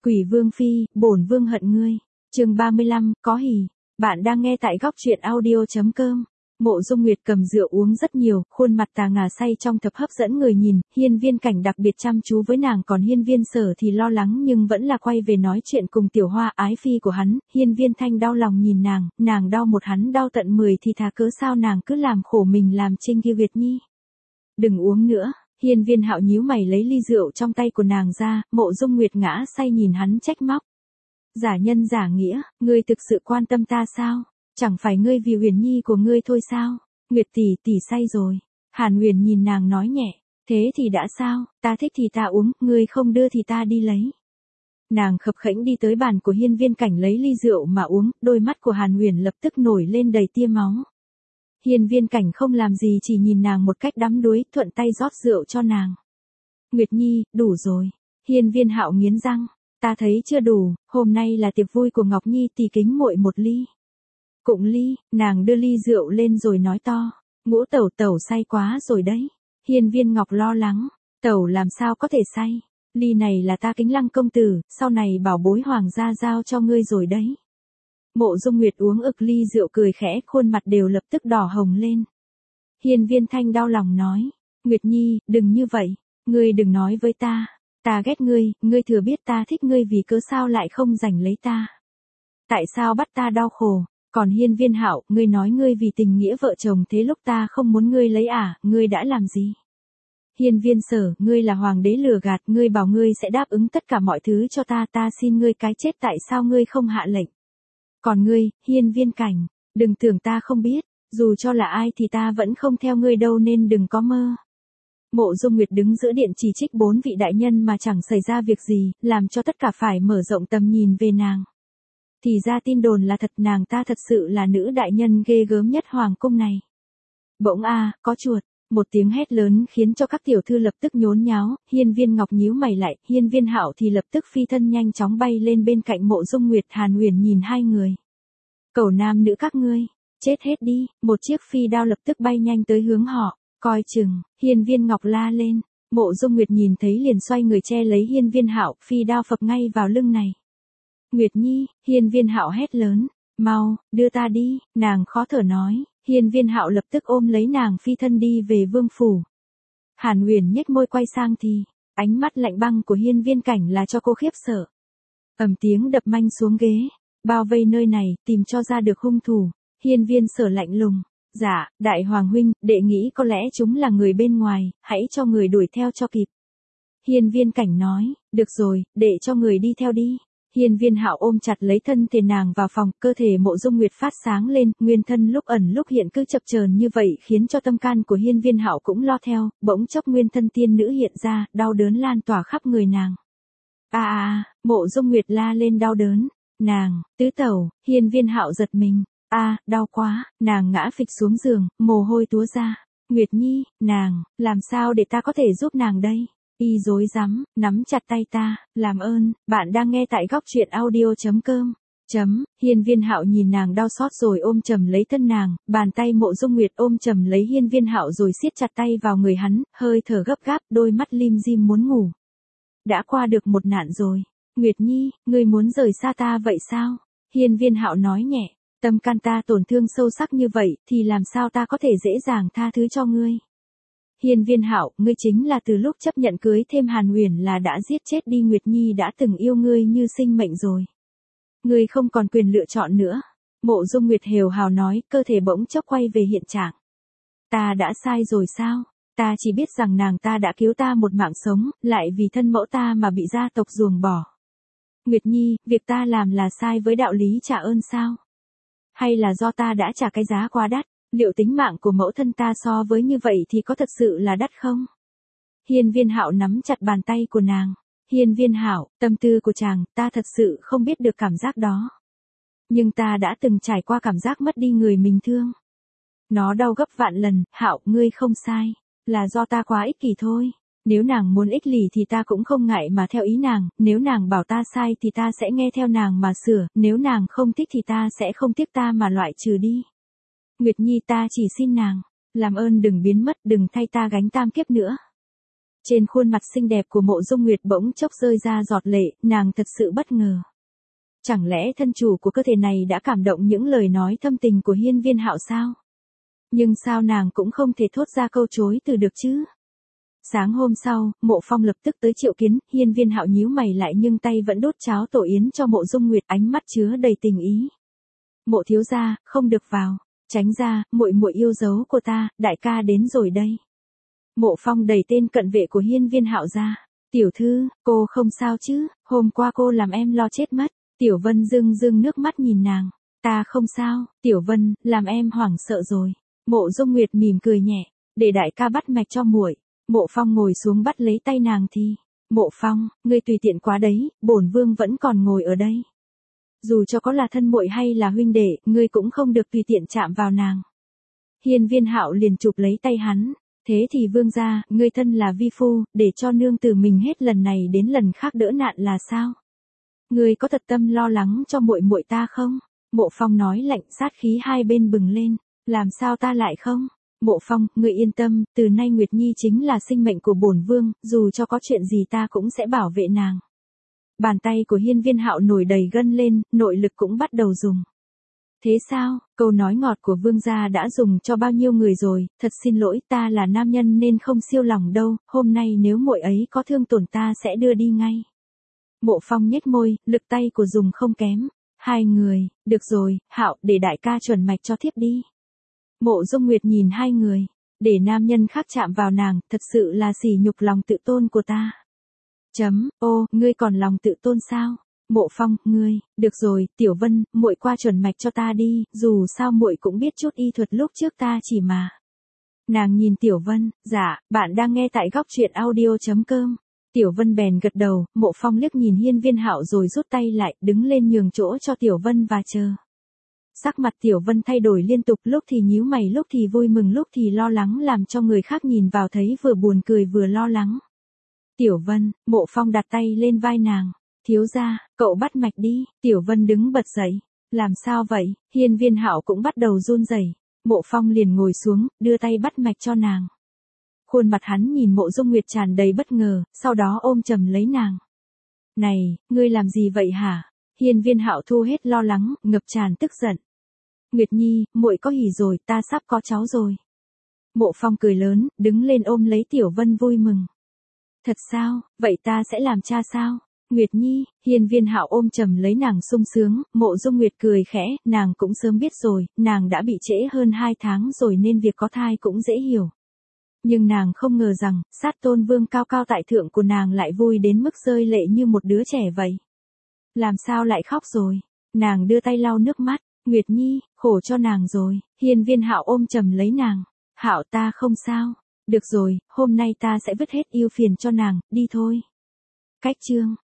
Quỷ Vương Phi, bổn vương hận ngươi. Chương 35, có hỉ. Bạn đang nghe tại góc truyện audio.com. Mộ Dung Nguyệt cầm rượu uống rất nhiều, khuôn mặt tà ngà say trong thập hấp dẫn người nhìn, Hiên Viên Cảnh đặc biệt chăm chú với nàng, còn Hiên Viên Sở thì lo lắng nhưng vẫn là quay về nói chuyện cùng Tiểu Hoa ái phi của hắn. Hiên Viên Thanh đau lòng nhìn nàng đau một hắn đau tận 10 thì thà cớ sao nàng cứ làm khổ mình làm Trinh kia Việt Nhi. Đừng uống nữa. Hiên Viên Hạo nhíu mày lấy ly rượu trong tay của nàng ra, Mộ Dung Nguyệt ngã say nhìn hắn trách móc. Giả nhân giả nghĩa, ngươi thực sự quan tâm ta sao? Chẳng phải ngươi vì Huyền Nhi của ngươi thôi sao? Nguyệt tỷ say rồi. Hàn Huyền nhìn nàng nói nhẹ, thế thì đã sao, ta thích thì ta uống, ngươi không đưa thì ta đi lấy. Nàng khập khẽnh đi tới bàn của Hiên Viên Cảnh lấy ly rượu mà uống, đôi mắt của Hàn Huyền lập tức nổi lên đầy tia máu. Hiên Viên Cảnh không làm gì chỉ nhìn nàng một cách đắm đuối, thuận tay rót rượu cho nàng. Nguyệt Nhi, đủ rồi. Hiên Viên Hạo nghiến răng, ta thấy chưa đủ, hôm nay là tiệc vui của Ngọc Nhi, tỷ kính muội một ly. Cụng ly, nàng đưa ly rượu lên rồi nói to, Ngũ tẩu say quá rồi đấy. Hiên Viên Ngọc lo lắng, tẩu làm sao có thể say, ly này là ta Kính Lăng công tử, sau này bảo bối hoàng gia giao cho ngươi rồi đấy. Mộ Dung Nguyệt uống ực ly rượu cười khẽ, khuôn mặt đều lập tức đỏ hồng lên. Hiên Viên Thanh đau lòng nói, Nguyệt Nhi, đừng như vậy, ngươi đừng nói với ta ghét ngươi thừa biết ta thích ngươi vì cớ sao lại không giành lấy ta. Tại sao bắt ta đau khổ, còn Hiên Viên Hạo, ngươi nói ngươi vì tình nghĩa vợ chồng thế lúc ta không muốn ngươi lấy ngươi đã làm gì? Hiên Viên Sở, ngươi là hoàng đế lừa gạt, ngươi bảo ngươi sẽ đáp ứng tất cả mọi thứ cho ta xin ngươi cái chết tại sao ngươi không hạ lệnh? Còn ngươi, Hiên Viên Cảnh, đừng tưởng ta không biết, dù cho là ai thì ta vẫn không theo ngươi đâu nên đừng có mơ. Mộ Dung Nguyệt đứng giữa điện chỉ trích 4 vị đại nhân mà chẳng xảy ra việc gì, làm cho tất cả phải mở rộng tầm nhìn về nàng. Thì ra tin đồn là thật, nàng ta thật sự là nữ đại nhân ghê gớm nhất hoàng cung này. Bỗng có chuột, một tiếng hét lớn khiến cho các tiểu thư lập tức nhốn nháo, Hiên Viên Ngọc nhíu mày lại, Hiên Viên Hạo thì lập tức phi thân nhanh chóng bay lên bên cạnh Mộ Dung Nguyệt. Hàn Huyền nhìn hai người. Cẩu nam nữ các ngươi, chết hết đi, một chiếc phi đao lập tức bay nhanh tới hướng họ, coi chừng, Hiên Viên Ngọc la lên, Mộ Dung Nguyệt nhìn thấy liền xoay người che lấy Hiên Viên Hạo, phi đao phập ngay vào lưng này. Nguyệt Nhi, Hiên Viên Hạo hét lớn, mau, đưa ta đi, nàng khó thở nói. Hiên Viên Hạo lập tức ôm lấy nàng phi thân đi về vương phủ. Hàn Huyền nhếch môi quay sang thì, ánh mắt lạnh băng của Hiên Viên Cảnh là cho cô khiếp sợ. Ầm tiếng đập manh xuống ghế, bao vây nơi này, tìm cho ra được hung thủ. Hiên Viên Sở lạnh lùng, dạ, đại hoàng huynh, đệ nghĩ có lẽ chúng là người bên ngoài, hãy cho người đuổi theo cho kịp. Hiên Viên Cảnh nói, được rồi, để cho người đi theo đi. Hiên Viên Hạo ôm chặt lấy thân thể nàng vào phòng, cơ thể Mộ Dung Nguyệt phát sáng lên, nguyên thân lúc ẩn lúc hiện cứ chập chờn như vậy khiến cho tâm can của Hiên Viên Hạo cũng lo theo, bỗng chốc nguyên thân tiên nữ hiện ra, đau đớn lan tỏa khắp người nàng. Mộ Dung Nguyệt la lên đau đớn, nàng, tứ tẩu, Hiên Viên Hạo giật mình, đau quá, nàng ngã phịch xuống giường, mồ hôi túa ra, Nguyệt Nhi, nàng, làm sao để ta có thể giúp nàng đây? Y rối rắm, nắm chặt tay ta, làm ơn, bạn đang nghe tại góc truyện audio.com. Hiên Viên Hạo nhìn nàng đau xót rồi ôm chầm lấy thân nàng, bàn tay Mộ Dung Nguyệt ôm chầm lấy Hiên Viên Hạo rồi siết chặt tay vào người hắn, hơi thở gấp gáp, đôi mắt lim dim muốn ngủ. Đã qua được một nạn rồi. Nguyệt Nhi, ngươi muốn rời xa ta vậy sao? Hiên Viên Hạo nói nhẹ, tâm can ta tổn thương sâu sắc như vậy, thì làm sao ta có thể dễ dàng tha thứ cho ngươi? Hiên Viên Hạo, ngươi chính là từ lúc chấp nhận cưới thêm Hàn Huyền là đã giết chết đi Nguyệt Nhi đã từng yêu ngươi như sinh mệnh rồi. Ngươi không còn quyền lựa chọn nữa. Mộ Dung Nguyệt hều hào nói, cơ thể bỗng chốc quay về hiện trạng. Ta đã sai rồi sao? Ta chỉ biết rằng nàng ta đã cứu ta một mạng sống, lại vì thân mẫu ta mà bị gia tộc ruồng bỏ. Nguyệt Nhi, việc ta làm là sai với đạo lý trả ơn sao? Hay là do ta đã trả cái giá quá đắt? Liệu tính mạng của mẫu thân ta so với như vậy thì có thật sự là đắt không? Hiên Viên Hạo nắm chặt bàn tay của nàng. Hiên Viên Hạo, tâm tư của chàng, ta thật sự không biết được cảm giác đó. Nhưng ta đã từng trải qua cảm giác mất đi người mình thương. Nó đau gấp vạn lần, Hạo, ngươi không sai. Là do ta quá ích kỷ thôi. Nếu nàng muốn ích lì thì ta cũng không ngại mà theo ý nàng, nếu nàng bảo ta sai thì ta sẽ nghe theo nàng mà sửa, nếu nàng không thích thì ta sẽ không tiếc ta mà loại trừ đi. Nguyệt Nhi, ta chỉ xin nàng, làm ơn đừng biến mất, đừng thay ta gánh tam kiếp nữa. Trên khuôn mặt xinh đẹp của Mộ Dung Nguyệt bỗng chốc rơi ra giọt lệ, nàng thật sự bất ngờ. Chẳng lẽ thân chủ của cơ thể này đã cảm động những lời nói thâm tình của Hiên Viên Hạo sao? Nhưng sao nàng cũng không thể thốt ra câu chối từ được chứ? Sáng hôm sau, Mộ Phong lập tức tới triệu kiến, Hiên Viên Hạo nhíu mày lại nhưng tay vẫn đốt cháo tổ yến cho Mộ Dung Nguyệt, ánh mắt chứa đầy tình ý. Mộ thiếu gia, không được vào, tránh ra, muội muội yêu dấu của ta, đại ca đến rồi đây. Mộ Phong đẩy tên cận vệ của Hiên Viên Hạo ra. Tiểu thư, cô không sao chứ, hôm qua cô làm em lo chết mất. Tiểu Vân rưng rưng nước mắt nhìn nàng. Ta không sao, Tiểu Vân, làm em hoảng sợ rồi. Mộ Dung Nguyệt mỉm cười nhẹ, để đại ca bắt mạch cho muội. Mộ Phong ngồi xuống bắt lấy tay nàng thì. Mộ Phong, ngươi tùy tiện quá đấy, bổn vương vẫn còn ngồi ở đây. Dù cho có là thân muội hay là huynh đệ, ngươi cũng không được tùy tiện chạm vào nàng. Hiên Viên Hạo liền chụp lấy tay hắn. Thế thì vương gia, ngươi thân là vi phu, để cho nương tử mình hết lần này đến lần khác đỡ nạn là sao? Ngươi có thật tâm lo lắng cho muội muội ta không? Mộ Phong nói lạnh, sát khí hai bên bừng lên. Làm sao ta lại không? Mộ Phong, ngươi yên tâm, từ nay Nguyệt Nhi chính là sinh mệnh của bổn vương, dù cho có chuyện gì ta cũng sẽ bảo vệ nàng. Bàn tay của Hiên Viên Hạo nổi đầy gân lên, nội lực cũng bắt đầu dùng. Thế sao, câu nói ngọt của vương gia đã dùng cho bao nhiêu người rồi, thật xin lỗi, ta là nam nhân nên không siêu lòng đâu, hôm nay nếu muội ấy có thương tổn ta sẽ đưa đi ngay. Mộ Phong nhếch môi, lực tay của dùng không kém. Hai người, được rồi, Hạo, để đại ca chuẩn mạch cho thiếp đi. Mộ Dung Nguyệt nhìn hai người, để nam nhân khác chạm vào nàng, thật sự là sỉ nhục lòng tự tôn của ta. Ô, ngươi còn lòng tự tôn sao? Mộ Phong, ngươi, được rồi, Tiểu Vân, muội qua chuẩn mạch cho ta đi, dù sao muội cũng biết chút y thuật lúc trước ta chỉ mà. Nàng nhìn Tiểu Vân, dạ, bạn đang nghe tại góc truyện audio.com. Tiểu Vân bèn gật đầu, Mộ Phong liếc nhìn Hiên Viên Hạo rồi rút tay lại, đứng lên nhường chỗ cho Tiểu Vân và chờ. Sắc mặt Tiểu Vân thay đổi liên tục, lúc thì nhíu mày, lúc thì vui mừng, lúc thì lo lắng, làm cho người khác nhìn vào thấy vừa buồn cười vừa lo lắng. Tiểu Vân, Mộ Phong đặt tay lên vai nàng. Thiếu gia, cậu bắt mạch đi. Tiểu Vân đứng bật dậy. Làm sao vậy? Hiên Viên Hạo cũng bắt đầu run rẩy. Mộ Phong liền ngồi xuống, đưa tay bắt mạch cho nàng. Khuôn mặt hắn nhìn Mộ Dung Nguyệt tràn đầy bất ngờ, sau đó ôm chầm lấy nàng. Này, ngươi làm gì vậy hả? Hiên Viên Hạo thu hết lo lắng, ngập tràn tức giận. Nguyệt Nhi, muội có hỉ rồi, ta sắp có cháu rồi. Mộ Phong cười lớn, đứng lên ôm lấy Tiểu Vân vui mừng. Thật sao, vậy ta sẽ làm cha sao? Nguyệt Nhi, Hiên Viên Hạo ôm chầm lấy nàng sung sướng, Mộ Dung Nguyệt cười khẽ, nàng cũng sớm biết rồi, nàng đã bị trễ hơn 2 tháng rồi nên việc có thai cũng dễ hiểu. Nhưng nàng không ngờ rằng, sát tôn vương cao cao tại thượng của nàng lại vui đến mức rơi lệ như một đứa trẻ vậy. Làm sao lại khóc rồi? Nàng đưa tay lau nước mắt, Nguyệt Nhi, khổ cho nàng rồi. Hiên Viên Hạo ôm chầm lấy nàng. Hạo, ta không sao. Được rồi, hôm nay ta sẽ vứt hết ưu phiền cho nàng, đi thôi. Cách chương